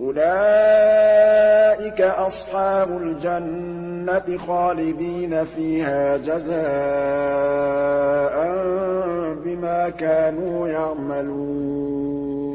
أُولَٰئِكَ أَصْحَابُ الْجَنَّةِ خَالِدِينَ فِيهَا جَزَاءً بِمَا كَانُوا يَعْمَلُونَ